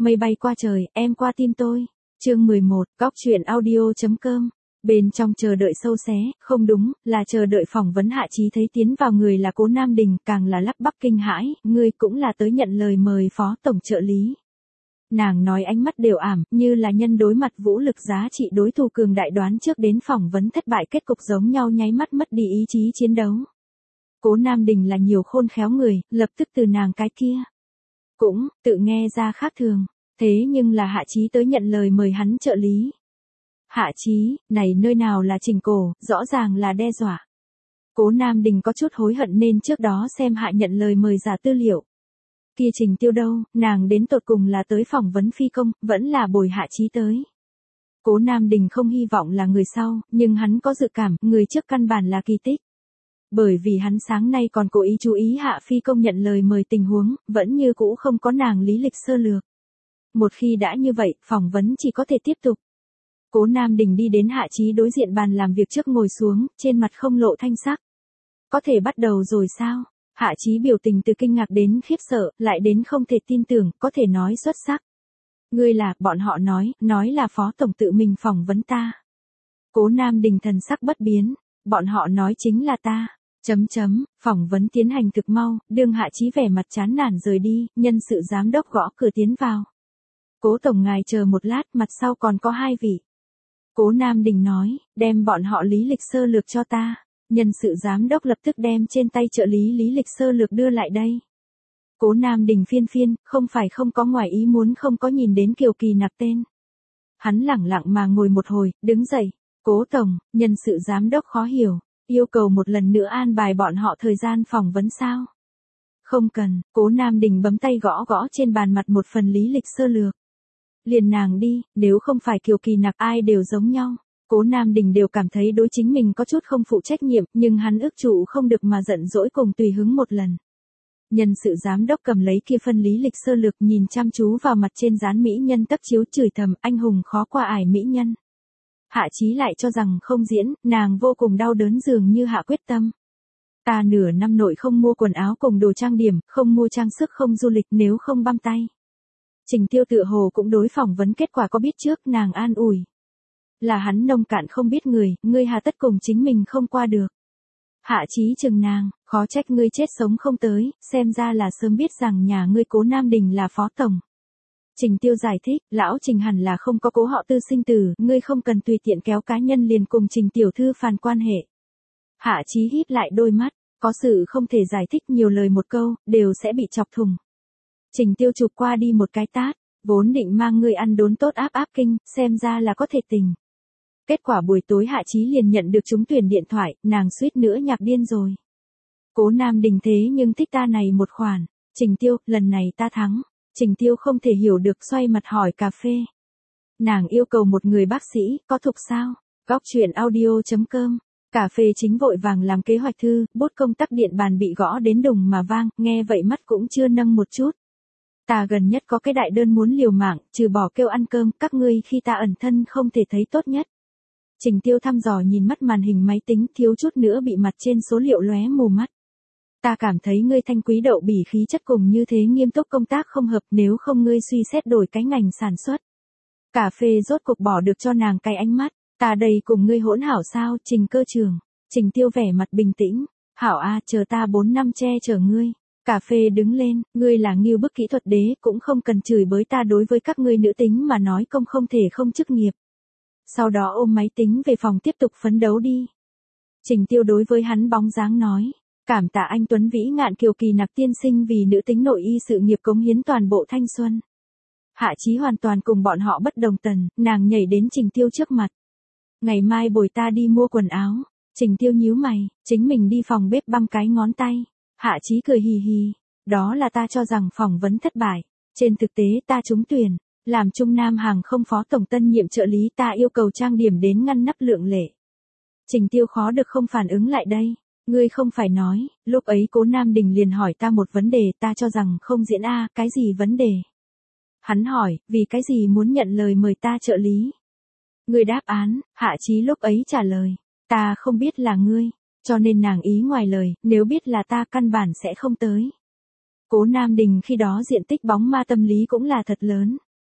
Mây bay qua trời, em qua tim tôi. Chương 11, Góc truyện audio.com. Bên trong chờ đợi sâu xé, không đúng, là chờ đợi phỏng vấn Hạ Chí thấy tiến vào người là Cố Nam Đình, càng là lắp bắp kinh hãi, ngươi cũng là tới nhận lời mời phó tổng trợ lý. Nàng nói ánh mắt đều ảm, như là nhân đối mặt vũ lực giá trị đối thủ cường đại đoán trước đến phỏng vấn thất bại kết cục giống nhau nháy mắt mất đi ý chí chiến đấu. Cố Nam Đình là nhiều khôn khéo người, lập tức từ nàng cái kia. Cũng, tự nghe ra khác thường, thế nhưng là Hạ Chí tới nhận lời mời hắn trợ lý. Hạ Chí, này nơi nào là trình cổ, rõ ràng là đe dọa. Cố Nam Đình có chút hối hận nên trước đó xem Hạ nhận lời mời giả tư liệu. Kia Trình Tiêu đâu, nàng đến tột cùng là tới phỏng vấn phi công, vẫn là bồi Hạ Chí tới. Cố Nam Đình không hy vọng là người sau, nhưng hắn có dự cảm, người trước căn bản là kỳ tích. Bởi vì hắn sáng nay còn cố ý chú ý Hạ phi công nhận lời mời tình huống, vẫn như cũ không có nàng lý lịch sơ lược. Một khi đã như vậy, phỏng vấn chỉ có thể tiếp tục. Cố Nam Đình đi đến Hạ Chí đối diện bàn làm việc trước ngồi xuống, trên mặt không lộ thanh sắc. Có thể bắt đầu rồi sao? Hạ Chí biểu tình từ kinh ngạc đến khiếp sợ, lại đến không thể tin tưởng, có thể nói xuất sắc. Ngươi là, bọn họ nói là phó tổng tự mình phỏng vấn ta. Cố Nam Đình thần sắc bất biến, bọn họ nói chính là ta. Phỏng vấn tiến hành thực mau, đương Hạ Chí vẻ mặt chán nản rời đi, nhân sự giám đốc gõ cửa tiến vào. Cố tổng ngài chờ một lát, mặt sau còn có 2 vị. Cố Nam Đình nói, đem bọn họ lý lịch sơ lược cho ta. Nhân sự giám đốc lập tức đem trên tay trợ lý lý lịch sơ lược đưa lại đây. Cố Nam Đình phiên, không phải không có ngoài ý muốn không có nhìn đến Kiều Kỳ Nặc tên. Hắn lẳng lặng mà ngồi một hồi, đứng dậy. Cố tổng, nhân sự giám đốc khó hiểu, yêu cầu một lần nữa an bài bọn họ thời gian phỏng vấn sao? Không cần, Cố Nam Đình bấm tay gõ trên bàn mặt một phần lý lịch sơ lược. Liền nàng đi, nếu không phải Kiều Kỳ Nặc ai đều giống nhau. Cố Nam Đình đều cảm thấy đối chính mình có chút không phụ trách nhiệm, nhưng hắn ước trụ không được mà giận dỗi cùng tùy hứng một lần. Nhân sự giám đốc cầm lấy kia phân lý lịch sơ lược nhìn chăm chú vào mặt trên dán mỹ nhân tấp chiếu chửi thầm anh hùng khó qua ải mỹ nhân. Hạ Chí lại cho rằng không diễn, nàng vô cùng đau đớn dường như hạ quyết tâm. Ta nửa năm nội không mua quần áo cùng đồ trang điểm, không mua trang sức không du lịch nếu không băm tay. Trình Tiêu tựa hồ cũng đối phỏng vấn kết quả có biết trước nàng an ủi. Là hắn nông cạn không biết người, ngươi hà tất cùng chính mình không qua được. Hạ Chí chừng nàng, khó trách ngươi chết sống không tới, xem ra là sớm biết rằng nhà ngươi Cố Nam Đình là phó tổng. Trình Tiêu giải thích, lão Trình hẳn là không có cố họ tư sinh tử, ngươi không cần tùy tiện kéo cá nhân liền cùng Trình tiểu thư phàn quan hệ. Hạ Chí híp lại đôi mắt, có sự không thể giải thích nhiều lời một câu, đều sẽ bị chọc thủng. Trình Tiêu chụp qua đi một cái tát, vốn định mang ngươi ăn đốn tốt áp kinh, xem ra là có thể tình. Kết quả buổi tối Hạ Chí liền nhận được trúng tuyển điện thoại, nàng suýt nữa nhạc điên rồi. Cố Nam Đình thế nhưng thích ta này một khoản. Trình Tiêu, lần này ta thắng. Trình Tiêu không thể hiểu được xoay mặt hỏi cà phê. Nàng yêu cầu một người bác sĩ, có thuộc sao? Góc truyện audio.com. Cà phê chính vội vàng làm kế hoạch thư, bút công tắc điện bàn bị gõ đến đùng mà vang, nghe vậy mắt cũng chưa nâng một chút. Ta gần nhất có cái đại đơn muốn liều mạng, trừ bỏ kêu ăn cơm, các ngươi khi ta ẩn thân không thể thấy tốt nhất. Trình Tiêu thăm dò nhìn mắt màn hình máy tính, thiếu chút nữa bị mặt trên số liệu lóe mù mắt. Ta cảm thấy ngươi thanh quý đậu bỉ khí chất cùng như thế nghiêm túc công tác không hợp, nếu không ngươi suy xét đổi cái ngành sản xuất. Cà phê rốt cục bỏ được cho nàng cái ánh mắt, ta đây cùng ngươi hỗn hảo sao, Trình cơ trưởng. Trình Tiêu vẻ mặt bình tĩnh, hảo a, chờ ta 4 năm che chở ngươi. Cà phê đứng lên, ngươi là nghiêu bức kỹ thuật đế, cũng không cần chửi bới ta, đối với các ngươi nữ tính mà nói công không thể không chức nghiệp. Sau đó ôm máy tính về phòng tiếp tục phấn đấu đi. Trình Tiêu đối với hắn bóng dáng nói, cảm tạ anh Tuấn Vĩ Ngạn Kiều Kỳ Nặc tiên sinh vì nữ tính nội y sự nghiệp cống hiến toàn bộ thanh xuân. Hạ Chí hoàn toàn cùng bọn họ bất đồng tần, nàng nhảy đến Trình Tiêu trước mặt. Ngày mai bồi ta đi mua quần áo. Trình Tiêu nhíu mày, chính mình đi phòng bếp băm cái ngón tay. Hạ Chí cười hì hì, đó là ta cho rằng phỏng vấn thất bại. Trên thực tế ta trúng tuyển, làm Trung Nam hàng không phó tổng tân nhiệm trợ lý, ta yêu cầu trang điểm đến ngăn nắp lượng lệ. Trình Tiêu khó được không phản ứng lại đây. Ngươi không phải nói, lúc ấy Cố Nam Đình liền hỏi ta một vấn đề, ta cho rằng không diễn a, cái gì vấn đề? Hắn hỏi, vì cái gì muốn nhận lời mời ta trợ lý? Ngươi đáp án, Hạ Chí lúc ấy trả lời, ta không biết là ngươi, cho nên nàng ý ngoài lời, nếu biết là ta căn bản sẽ không tới. Cố Nam Đình khi đó diện tích bóng ma tâm lý cũng là thật lớn.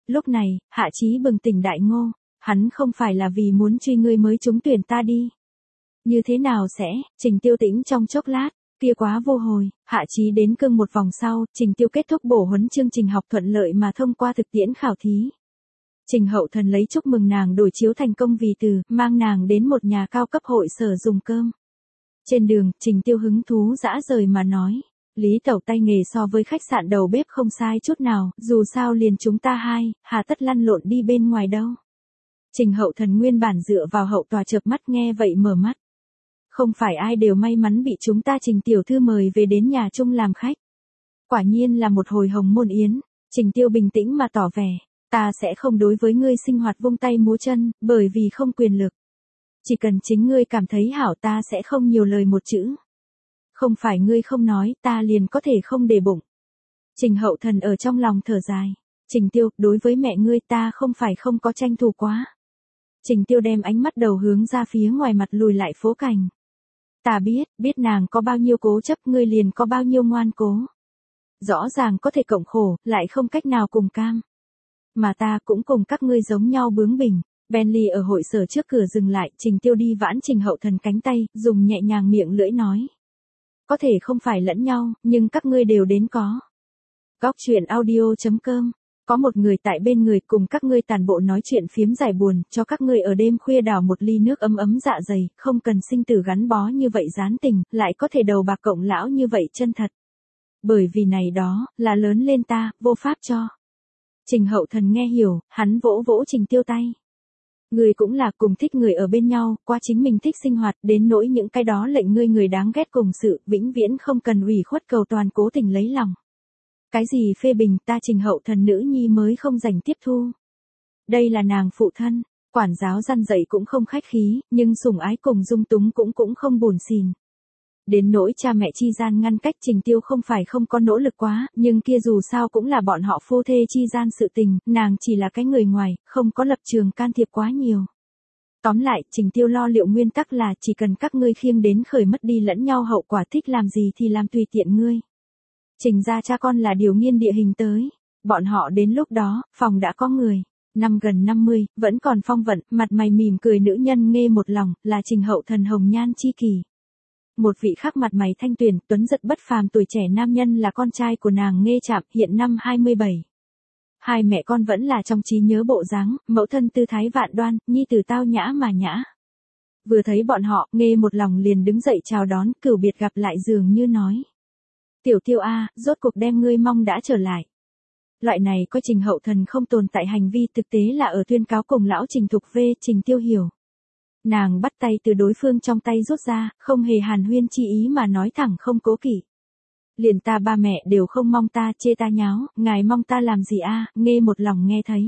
Lúc này, Hạ Chí bừng tỉnh đại ngộ, hắn không phải là vì muốn truy ngươi mới trúng tuyển ta đi. Như thế nào sẽ, Trình Tiêu tĩnh trong chốc lát, kia quá vô hồi, Hạ Chí đến cương một vòng sau, Trình Tiêu kết thúc bổ huấn chương trình học thuận lợi mà thông qua thực tiễn khảo thí. Trình Hậu Thần lấy chúc mừng nàng đổi chiếu thành công vì từ, mang nàng đến một nhà cao cấp hội sở dùng cơm. Trên đường, Trình Tiêu hứng thú dã rời mà nói, Lý Tẩu tay nghề so với khách sạn đầu bếp không sai chút nào, dù sao liền chúng ta hai, hà tất lăn lộn đi bên ngoài đâu. Trình Hậu Thần nguyên bản dựa vào hậu tòa chợp mắt nghe vậy mở mắt. Không phải ai đều may mắn bị chúng ta Trình tiểu thư mời về đến nhà chung làm khách. Quả nhiên là một hồi hồng môn yến, Trình Tiêu bình tĩnh mà tỏ vẻ, ta sẽ không đối với ngươi sinh hoạt vung tay múa chân, bởi vì không quyền lực. Chỉ cần chính ngươi cảm thấy hảo ta sẽ không nhiều lời một chữ. Không phải ngươi không nói ta liền có thể không để bụng. Trình Hậu Thần ở trong lòng thở dài. Trình Tiêu, đối với mẹ ngươi ta không phải không có tranh thủ quá. Trình Tiêu đem ánh mắt đầu hướng ra phía ngoài mặt lùi lại phố cảnh. Ta biết nàng có bao nhiêu cố chấp ngươi liền có bao nhiêu ngoan cố. Rõ ràng có thể cộng khổ, lại không cách nào cùng cam. Mà ta cũng cùng các ngươi giống nhau bướng bỉnh. Bentley ở hội sở trước cửa dừng lại, Trình Tiêu đi vãn Trình Hậu Thần cánh tay, dùng nhẹ nhàng miệng lưỡi nói. Có thể không phải lẫn nhau, nhưng các ngươi đều đến có. Góc truyện audio.com. Có một người tại bên người cùng các ngươi tàn bộ nói chuyện phiếm giải buồn, cho các ngươi ở đêm khuya đảo một ly nước ấm ấm dạ dày, không cần sinh tử gắn bó như vậy gián tình, lại có thể đầu bạc cộng lão như vậy chân thật. Bởi vì này đó, là lớn lên ta, vô pháp cho. Trình Hậu Thần nghe hiểu, hắn vỗ vỗ Trình Tiêu tay. Người cũng là cùng thích người ở bên nhau, qua chính mình thích sinh hoạt, đến nỗi những cái đó lệnh ngươi người đáng ghét cùng sự, vĩnh viễn không cần ủy khuất cầu toàn cố tình lấy lòng. Cái gì phê bình ta Trình Hậu Thần nữ nhi mới không dành tiếp thu. Đây là nàng phụ thân, quản giáo răn dạy cũng không khách khí, nhưng sủng ái cùng dung túng cũng không buồn xìn. Đến nỗi cha mẹ chi gian ngăn cách Trình Tiêu không phải không có nỗ lực quá, nhưng kia dù sao cũng là bọn họ phu thê chi gian sự tình, nàng chỉ là cái người ngoài, không có lập trường can thiệp quá nhiều. Tóm lại, Trình Tiêu lo liệu nguyên tắc là chỉ cần các ngươi khiêng đến khởi mất đi lẫn nhau hậu quả thích làm gì thì làm tùy tiện ngươi. Trình gia cha con là điều nghiên địa hình tới, bọn họ đến lúc đó, phòng đã có người. Năm gần 50, vẫn còn phong vận, mặt mày mỉm cười nữ nhân nghe một lòng, là Trình Hậu Thần hồng nhan chi kỳ. Một vị khác mặt mày thanh tuyền, tuấn giật bất phàm tuổi trẻ nam nhân là con trai của nàng Nghê Trạm, hiện năm 27. Hai mẹ con vẫn là trong trí nhớ bộ dáng, mẫu thân tư thái vạn đoan, nhi tử tao nhã mà nhã. Vừa thấy bọn họ, Nghê một lòng liền đứng dậy chào đón, cửu biệt gặp lại dường như nói. Tiểu Tiêu a, rốt cuộc đem ngươi mong đã trở lại. Loại này coi Trình Hậu Thần không tồn tại hành vi thực tế là ở tuyên cáo cùng lão Trình Thục V, Trình Tiêu hiểu. Nàng bắt tay từ đối phương trong tay rút ra, không hề hàn huyên chi ý mà nói thẳng không cố kỵ. Liền ta ba mẹ đều không mong ta, chê ta nháo, ngài mong ta làm gì a? Nghe một lòng nghe thấy.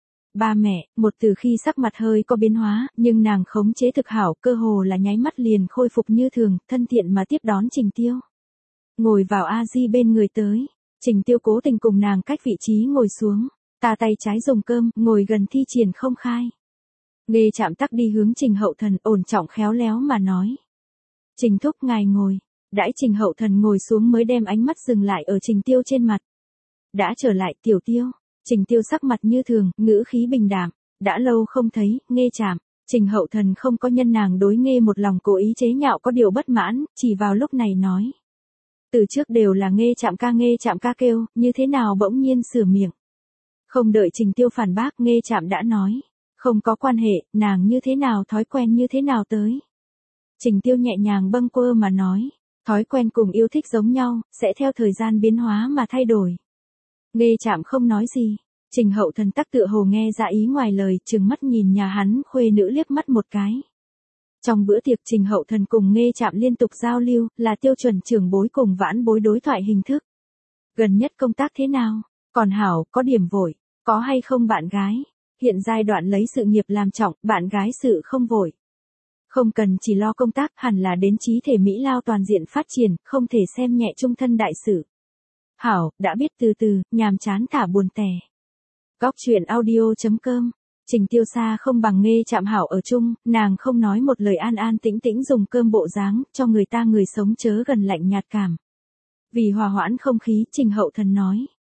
Ba mẹ, một từ khi sắc mặt hơi có biến hóa, nhưng nàng khống chế thực hảo, cơ hồ là nháy mắt liền khôi phục như thường, thân thiện mà tiếp đón Trình Tiêu. Ngồi vào A-di bên người tới, Trình Tiêu cố tình cùng nàng cách vị trí ngồi xuống, ta tay trái dùng cơm, ngồi gần thi triển không khai. Nghê Trạm tắc đi hướng Trình Hậu Thần ổn trọng khéo léo mà nói. Trình thúc ngài ngồi, đãi Trình Hậu Thần ngồi xuống mới đem ánh mắt dừng lại ở Trình Tiêu trên mặt. Đã trở lại Tiểu Tiêu, Trình Tiêu sắc mặt như thường, ngữ khí bình đạm, đã lâu không thấy, Nghê Trạm. Trình Hậu Thần không có nhân nàng đối Nghê một lòng cố ý chế nhạo có điều bất mãn, chỉ vào lúc này nói. Từ trước đều là Nghê Trạm ca kêu, như thế nào bỗng nhiên sửa miệng. Không đợi Trình Tiêu phản bác, Nghê Trạm đã nói. Không có quan hệ, nàng như thế nào thói quen như thế nào tới. Trình Tiêu nhẹ nhàng bâng quơ mà nói, thói quen cùng yêu thích giống nhau, sẽ theo thời gian biến hóa mà thay đổi. Nghê Trạm không nói gì, Trình Hậu Thần tắc tựa hồ nghe ra ý ngoài lời, trừng mắt nhìn nhà hắn khuê nữ liếc mắt một cái. Trong bữa tiệc Trình Hậu Thần cùng Nghê Trạm liên tục giao lưu, là tiêu chuẩn trưởng bối cùng vãn bối đối thoại hình thức. Gần nhất công tác thế nào? Còn hảo, có điểm vội, có hay không bạn gái? Hiện giai đoạn lấy sự nghiệp làm trọng, bạn gái sự không vội. Không cần chỉ lo công tác, hẳn là đến trí thể Mỹ Lao toàn diện phát triển, không thể xem nhẹ trung thân đại sự. Hảo, đã biết từ từ, nhàm chán thả buồn tẻ. Góc truyện audio.com. Trình Tiêu xa không bằng Nghê Trạm hảo ở chung, nàng không nói một lời an an tĩnh tĩnh dùng cơm bộ dáng, cho người ta người sống chớ gần lạnh nhạt cảm. Vì hòa hoãn không khí, Trình Hậu Thần nói.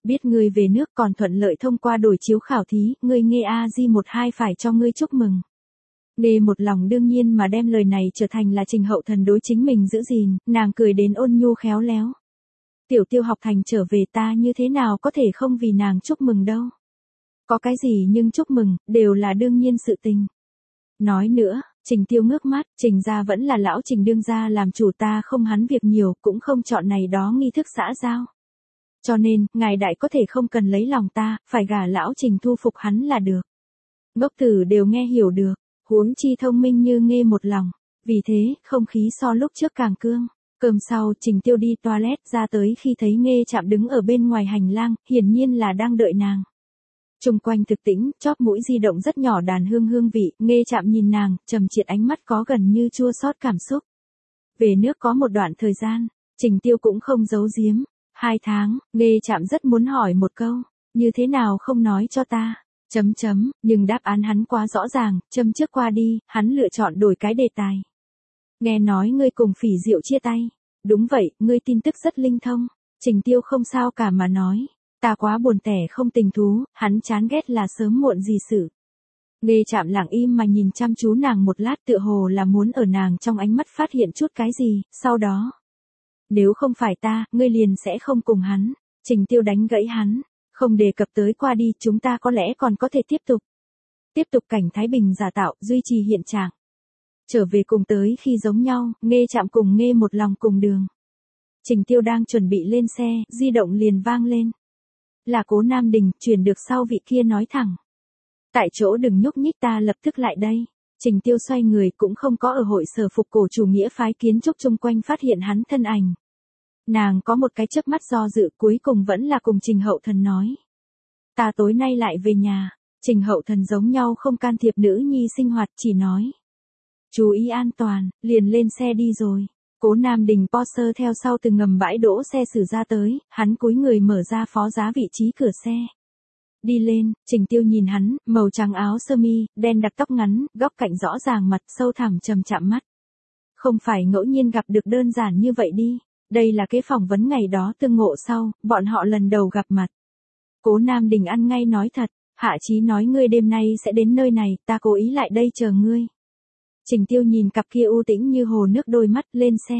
Biết ngươi về nước còn thuận lợi thông qua đổi chiếu khảo thí, ngươi nghe AJ12 phải cho ngươi chúc mừng. Nghe một lòng đương nhiên mà đem lời này trở thành là Trình Hậu Thần đối chính mình giữ gìn, nàng cười đến ôn nhu khéo léo. Tiểu Tiêu học thành trở về ta như thế nào có thể không vì nàng chúc mừng đâu. Có cái gì nhưng chúc mừng, đều là đương nhiên sự tình. Nói nữa, Trình Tiêu ngước mắt, Trình gia vẫn là lão Trình đương gia làm chủ, ta không hắn việc nhiều, cũng không chọn này đó nghi thức xã giao. Cho nên, ngài đại có thể không cần lấy lòng ta, phải gả lão Trình thu phục hắn là được. Ngốc tử đều nghe hiểu được, huống chi thông minh như nghe một lòng. Vì thế, không khí so lúc trước càng cương. Cơm sau, Trình Tiêu đi toilet ra tới khi thấy Nghê Trạm đứng ở bên ngoài hành lang, hiển nhiên là đang đợi nàng. Trung quanh thực tĩnh, chóp mũi di động rất nhỏ đàn hương vị, Nghê Trạm nhìn nàng, trầm triệt ánh mắt có gần như chua xót cảm xúc. Về nước có một đoạn thời gian, Trình Tiêu cũng không giấu giếm. 2 tháng, Nghê Trạm rất muốn hỏi một câu, như thế nào không nói cho ta. Nhưng đáp án hắn quá rõ ràng, châm trước qua đi, hắn lựa chọn đổi cái đề tài. Nghe nói ngươi cùng Phỉ Diệu chia tay. Đúng vậy, ngươi tin tức rất linh thông. Trình Tiêu không sao cả mà nói. Ta quá buồn tẻ không tình thú, hắn chán ghét là sớm muộn gì sự. Nghê Trạm lặng im mà nhìn chăm chú nàng một lát, tựa hồ là muốn ở nàng trong ánh mắt phát hiện chút cái gì, sau đó. Nếu không phải ta, ngươi liền sẽ không cùng hắn. Trình Tiêu đánh gãy hắn. Không đề cập tới qua đi, chúng ta có lẽ còn có thể tiếp tục. Tiếp tục cảnh Thái Bình giả tạo, duy trì hiện trạng. Trở về cùng tới khi giống nhau, Nghê Trạm cùng Nghê một lòng cùng đường. Trình Tiêu đang chuẩn bị lên xe, di động liền vang lên. Là Cố Nam Đình, truyền được sau vị kia nói thẳng. Tại chỗ đừng nhúc nhích, ta lập tức lại đây. Trình Tiêu xoay người, cũng không có ở hội sở phục cổ chủ nghĩa phái kiến trúc chung quanh phát hiện hắn thân ảnh. Nàng có một cái chớp mắt do dự, cuối cùng vẫn là cùng Trình Hậu Thần nói. Ta tối nay lại về nhà. Trình Hậu Thần giống nhau không can thiệp nữ nhi sinh hoạt, chỉ nói. Chú ý an toàn, liền lên xe đi rồi. Cố Nam Đình Porsche theo sau từ ngầm bãi đỗ xe xử ra tới, hắn cúi người mở ra phó giá vị trí cửa xe. Đi lên, Trình Tiêu nhìn hắn, màu trắng áo sơ mi, đen đặc tóc ngắn, góc cạnh rõ ràng, mặt sâu thẳm trầm chạm mắt. Không phải ngẫu nhiên gặp được đơn giản như vậy đi. Đây là cái phỏng vấn ngày đó tương ngộ sau, bọn họ lần đầu gặp mặt. Cố Nam Đình ăn ngay nói thật, Hạ Chí nói ngươi đêm nay sẽ đến nơi này, ta cố ý lại đây chờ ngươi. Trình Tiêu nhìn cặp kia u tĩnh như hồ nước đôi mắt, lên xe.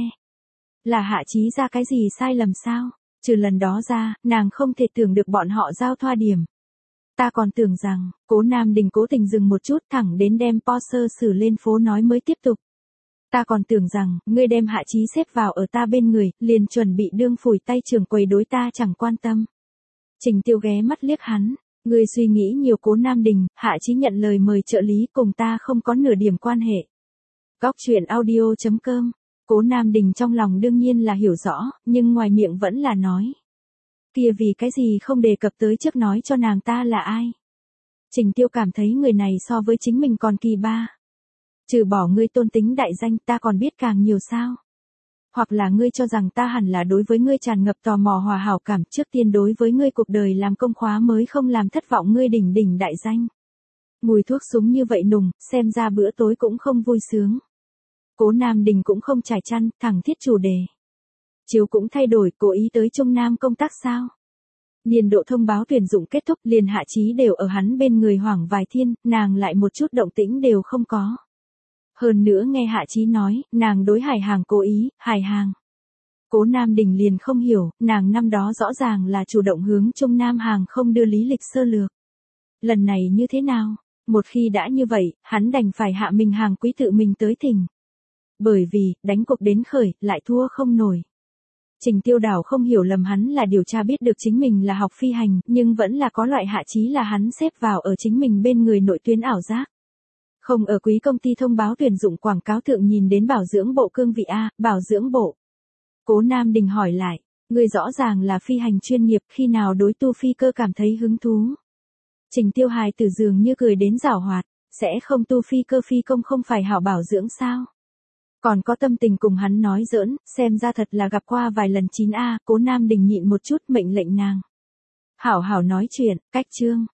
Là Hạ Chí ra cái gì sai lầm sao? Trừ lần đó ra, nàng không thể tưởng được bọn họ giao thoa điểm. Ta còn tưởng rằng, Cố Nam Đình cố tình dừng một chút, thẳng đến đem Porsche xử lên phố nói mới tiếp tục. Ta còn tưởng rằng, ngươi đem Hạ Chí xếp vào ở ta bên người, liền chuẩn bị đương phủi tay trưởng quầy đối ta chẳng quan tâm. Trình Tiêu ghé mắt liếc hắn, ngươi suy nghĩ nhiều. Cố Nam Đình, Hạ Chí nhận lời mời trợ lý, cùng ta không có nửa điểm quan hệ. Góc truyện audio.com. Cố Nam Đình trong lòng đương nhiên là hiểu rõ, nhưng ngoài miệng vẫn là nói. Kia vì cái gì không đề cập tới trước nói cho nàng ta là ai. Trình Tiêu cảm thấy người này so với chính mình còn kỳ ba. Trừ bỏ ngươi tôn tính đại danh, ta còn biết càng nhiều sao. Hoặc là ngươi cho rằng ta hẳn là đối với ngươi tràn ngập tò mò hòa hảo cảm, trước tiên đối với ngươi cuộc đời làm công khóa mới không làm thất vọng ngươi đỉnh đại danh. Mùi thuốc súng như vậy nùng, xem ra bữa tối cũng không vui sướng. Cố Nam Đình cũng không trải chăn, thẳng thiết chủ đề. Chiếu cũng thay đổi, cố ý tới Trung Nam công tác sao? Niên độ thông báo tuyển dụng kết thúc, liền Hạ Chí đều ở hắn bên người hoảng vài thiên, nàng lại một chút động tĩnh đều không có. Hơn nữa nghe Hạ Chí nói, nàng đối Hải Hàng cố ý, Hải Hàng. Cố Nam Đình liền không hiểu, nàng năm đó rõ ràng là chủ động hướng Trung Nam Hàng không đưa lý lịch sơ lược. Lần này như thế nào? Một khi đã như vậy, hắn đành phải hạ mình Hàng Quý tự mình tới thỉnh. Bởi vì, đánh cuộc đến khởi, lại thua không nổi. Trình Tiêu đảo không hiểu lầm hắn là điều tra biết được chính mình là học phi hành, nhưng vẫn là có loại Hạ Chí là hắn xếp vào ở chính mình bên người nội tuyến ảo giác. Không ở quý công ty thông báo tuyển dụng quảng cáo thượng nhìn đến bảo dưỡng bộ cương vị A, bảo dưỡng bộ. Cố Nam Đình hỏi lại, người rõ ràng là phi hành chuyên nghiệp, khi nào đối tu phi cơ cảm thấy hứng thú. Trình Tiêu hài từ dường như cười đến giảo hoạt, sẽ không tu phi cơ phi công không phải hảo bảo dưỡng sao. Còn có tâm tình cùng hắn nói giỡn, xem ra thật là gặp qua vài lần 9A, Cố Nam Đình nhịn một chút mệnh lệnh nàng. Hảo hảo nói chuyện, cách chương.